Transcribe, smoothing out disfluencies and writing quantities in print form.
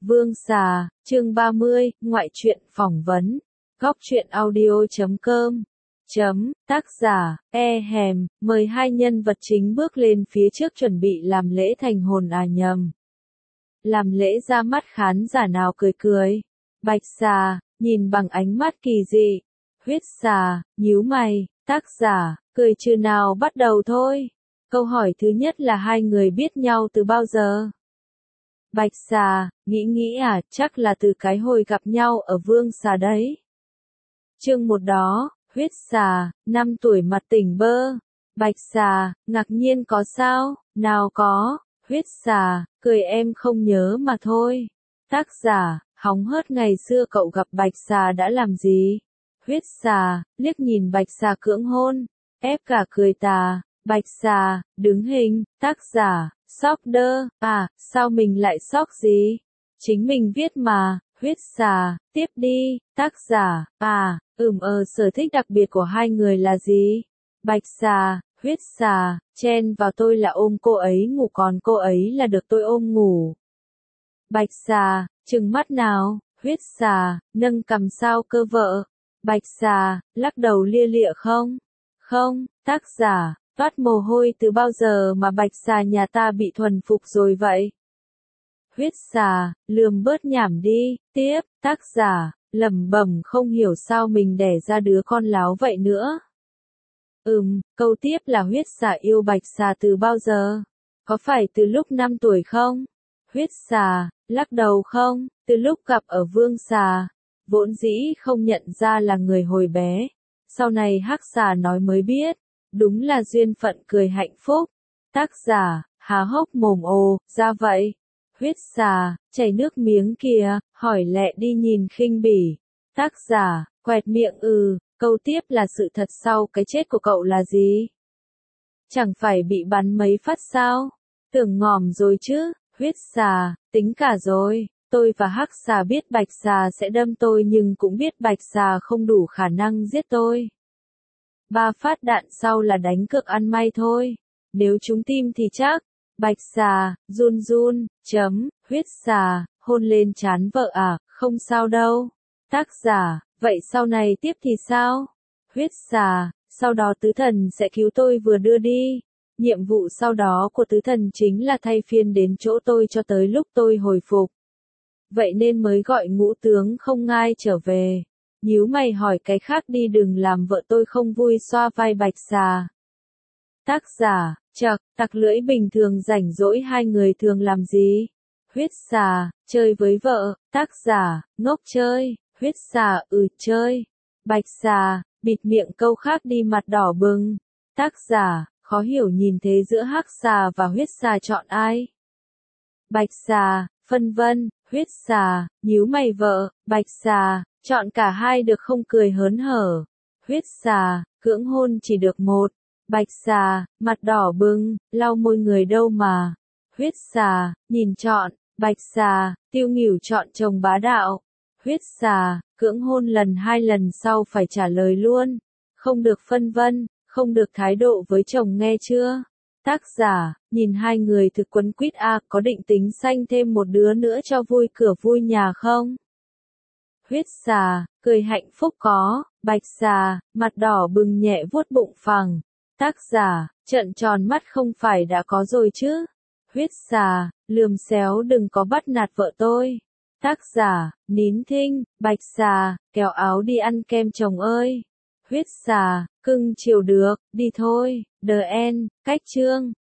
Vương xà, chương 30, ngoại truyện phỏng vấn. Góc truyện audio.com. Tác giả, mời hai nhân vật chính bước lên phía trước chuẩn bị làm lễ thành hồn nhầm. Làm lễ ra mắt khán giả nào cười cười. Bạch xà, nhìn bằng ánh mắt kỳ dị. Huyết xà, nhíu mày. Tác giả, cười trừ nào bắt đầu thôi. Câu hỏi thứ nhất là hai người biết nhau từ bao giờ? Bạch xà, nghĩ chắc là từ cái hồi gặp nhau ở Vương xà đấy. Chương 1 đó, huyết xà, 5 tuổi mặt tỉnh bơ. Bạch xà, ngạc nhiên có sao? Nào có, huyết xà, cười em không nhớ mà thôi. Tác giả, hóng hớt ngày xưa cậu gặp bạch xà đã làm gì? Huyết xà, liếc nhìn bạch xà cưỡng hôn, ép cả cười tà. Bạch xà, đứng hình. Tác giả, sóc đơ, sao mình lại sóc gì? Chính mình viết mà. Huyết xà, tiếp đi. Tác giả, sở thích đặc biệt của hai người là gì? Bạch xà, huyết xà, chen vào tôi là ôm cô ấy ngủ còn cô ấy là được tôi ôm ngủ. Bạch xà, trừng mắt nào? Huyết xà, nâng cằm sao cơ vợ? Bạch xà, lắc đầu lia lịa không? Không. Tác giả, toát mồ hôi từ bao giờ mà bạch xà nhà ta bị thuần phục rồi vậy? Huyết xà, lườm bớt nhảm đi. Tiếp. Tác giả, lẩm bẩm không hiểu sao mình đẻ ra đứa con láo vậy nữa. Câu tiếp là huyết xà yêu bạch xà từ bao giờ? Có phải từ lúc 5 tuổi không? Huyết xà, lắc đầu không, từ lúc gặp ở Vương xà. Vốn dĩ không nhận ra là người hồi bé. Sau này hắc xà nói mới biết. Đúng là duyên phận cười hạnh phúc. Tác giả, há hốc mồm ồ, ra vậy. Huyết xà, chảy nước miếng kìa, hỏi lẹ đi nhìn khinh bỉ. Tác giả, quẹt miệng câu tiếp là sự thật sau cái chết của cậu là gì? Chẳng phải bị bắn mấy phát sao? Tưởng ngỏm rồi chứ. Huyết xà, tính cả rồi. Tôi và hắc xà biết bạch xà sẽ đâm tôi nhưng cũng biết bạch xà không đủ khả năng giết tôi. 3 phát đạn sau là đánh cược ăn may thôi. Nếu trúng tim thì chắc. Bạch xà, run, huyết xà, hôn lên trán vợ không sao đâu. Tác giả, vậy sau này tiếp thì sao? Huyết xà, sau đó tứ thần sẽ cứu tôi vừa đưa đi. Nhiệm vụ sau đó của tứ thần chính là thay phiên đến chỗ tôi cho tới lúc tôi hồi phục. Vậy nên mới gọi ngũ tướng không ngai trở về. Nhíu mày hỏi cái khác đi đừng làm vợ tôi không vui xoa vai bạch xà. Tác giả, tặc lưỡi bình thường rảnh rỗi hai người thường làm gì? Huyết xà, chơi với vợ. Tác giả, ngốc chơi. Huyết xà, chơi. Bạch xà, bịt miệng câu khác đi mặt đỏ bừng. Tác giả, khó hiểu nhìn thế giữa hắc xà và huyết xà chọn ai? Bạch xà, phân vân. Huyết xà, nhíu mày vợ. Bạch xà, chọn cả hai được không cười hớn hở. Huyết xà, cưỡng hôn chỉ được một. Bạch xà, mặt đỏ bừng, lau môi người đâu mà. Huyết xà, nhìn chọn. Bạch xà, tiêu nghỉu chọn chồng bá đạo. Huyết xà, cưỡng hôn lần 2 lần sau phải trả lời luôn. Không được phân vân, không được thái độ với chồng nghe chưa? Tác giả, nhìn hai người thực quấn quýt có định tính sanh thêm một đứa nữa cho vui cửa vui nhà không? Huyết xà, cười hạnh phúc có. Bạch xà, mặt đỏ bừng nhẹ vuốt bụng phẳng. Tác giả, trợn tròn mắt không phải đã có rồi chứ? Huyết xà, lườm xéo đừng có bắt nạt vợ tôi. Tác giả, nín thinh. Bạch xà, kéo áo đi ăn kem chồng ơi. Huyết xà, cưng chiều được, đi thôi. The end, cách chương.